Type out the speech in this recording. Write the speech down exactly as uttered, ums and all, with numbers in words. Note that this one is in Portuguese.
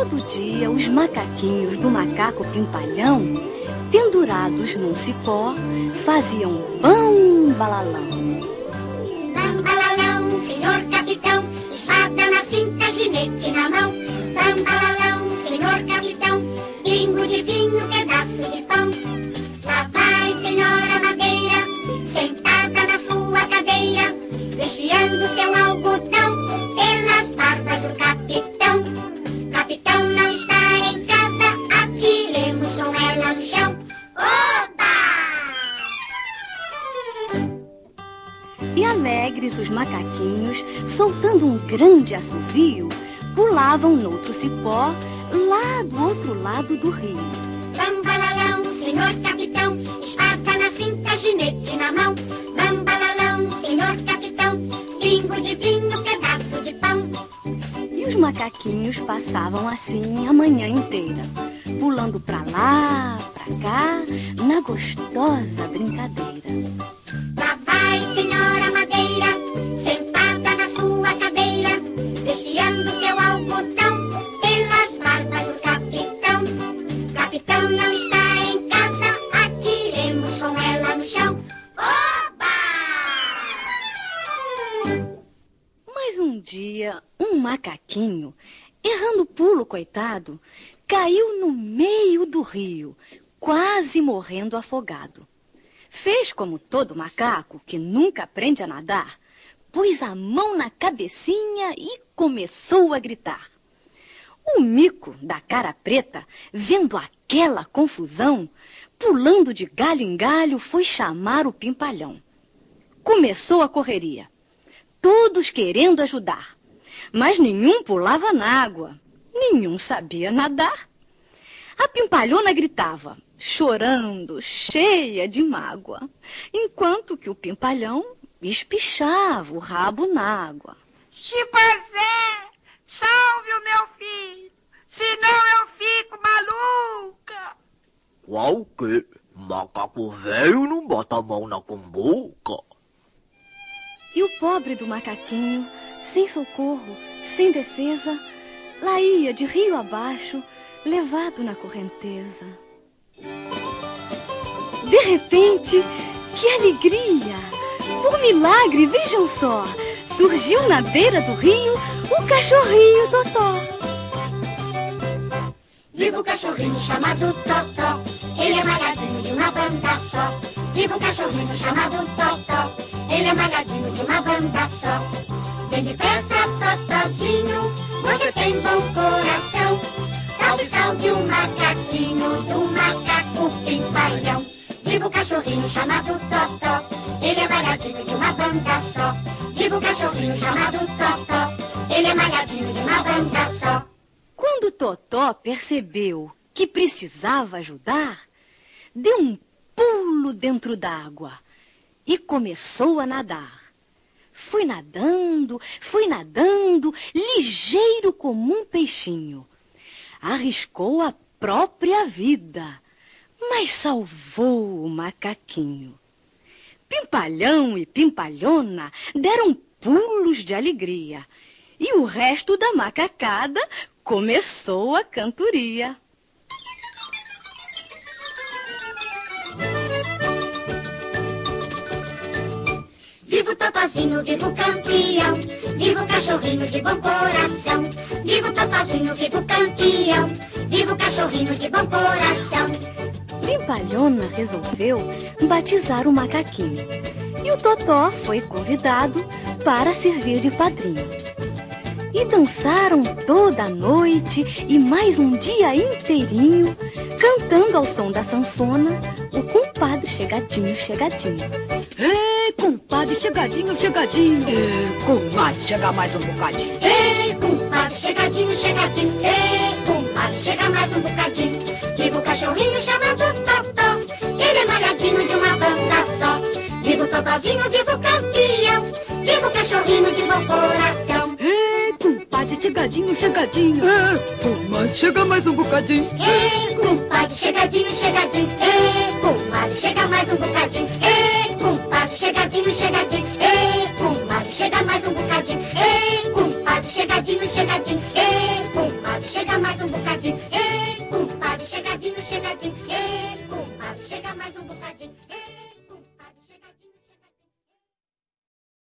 Todo dia, os macaquinhos do macaco Pimpalhão, pendurados num cipó, faziam bam balalão. Bam balalão, senhor capitão, espada na cinta, ginete na mão. Bam balalão, senhor capitão, pingo de vinho, pedaço de pão. Lá vai senhora Madeira, sentada na sua cadeira, desfiando seu algodão pelas barbas do capitão. Capitão não está em casa, atiremos com ela no chão. Oba! E alegres os macaquinhos, soltando um grande assovio, pulavam noutro cipó, lá do outro lado do rio. Bam balalão, senhor capitão, espada na cinta, ginete na mão. Bam balalão, senhor capitão, pingo de vinho, pedaço de pão. E os macaquinhos passavam assim a manhã inteira, pulando pra lá, pra cá, na gostosa brincadeira. Lá vai senhora Madeira, sentada na sua cadeira, desfiando seu algodão pelas barbas do capitão. Capitão não está em casa, atiremos com ela no chão. Oba! Mas um dia, um macaquinho, errando pulo, coitado, caiu no meio do rio, quase morrendo afogado. Fez como todo macaco, que nunca aprende a nadar, pôs a mão na cabecinha e começou a gritar. O mico, da cara preta, vendo aquela confusão, pulando de galho em galho, foi chamar o Pimpalhão. Começou a correria, todos querendo ajudar, mas nenhum pulava na água, nenhum sabia nadar. A Pimpalhona gritava, chorando, cheia de mágoa, enquanto que o Pimpalhão espichava o rabo na água. Chimpanzé, salve o meu filho, senão eu fico maluca. Qual que? Macaco velho não bota a mão na cumbuca. E o pobre do macaquinho, sem socorro, sem defesa, lá ia de rio abaixo, levado na correnteza. De repente, que alegria! Por milagre, vejam só, surgiu na beira do rio o cachorrinho Totó. Viva o cachorrinho chamado Totó, ele é malhadinho de uma banda só. Viva o cachorrinho chamado Totó, ele é malhadinho de uma banda só. Vem depressa, Totózinho, você tem bom coração. Salve, salve o macaquinho do macaco Pimpalhão. Viva o cachorrinho chamado Totó, ele é malhadinho de uma banda só. Viva o cachorrinho chamado Totó, ele é malhadinho de uma banda só. Quando Totó percebeu que precisava ajudar, deu um pulo dentro d'água e começou a nadar. Foi nadando, foi nadando, ligeiro como um peixinho. Arriscou a própria vida, mas salvou o macaquinho. Pimpalhão e Pimpalhona deram pulos de alegria e o resto da macacada começou a cantoria. Viva o Totozinho, viva o campeão, viva o cachorrinho de bom coração. Viva o Totozinho, viva o campeão, viva o cachorrinho de bom coração. Pimpalhona resolveu batizar o macaquinho e o Totó foi convidado para servir de padrinho. E dançaram toda a noite e mais um dia inteirinho, cantando ao som da sanfona o compadre chegadinho, chegadinho. Ei, compadre, chegadinho, chegadinho. Ei, comadre, chega mais um bocadinho. Ei, compadre, chegadinho, chegadinho. Ei, compadre, chega mais um bocadinho. Viva o cachorrinho chamado Totó, ele é malhadinho de uma banda só. Viva o Totozinho, viva o campeão, viva o cachorrinho de bom coração. Ei, compadre, chegadinho, chegadinho. Ei, comadre, chega mais um bocadinho. Ei, compadre, chegadinho, chegadinho. Ei, comadre, chega mais um bocadinho. Ei, compadre, chegadinho, chegadinho. Ei, comadre, chega mais um bocadinho. Ei, compadre, chegadinho, chegadinho. Ei, comadre, chega mais mais um bocadinho. Ei, compadre, chegadinho, chegadinho. Ei, compadre, chega mais um bocadinho.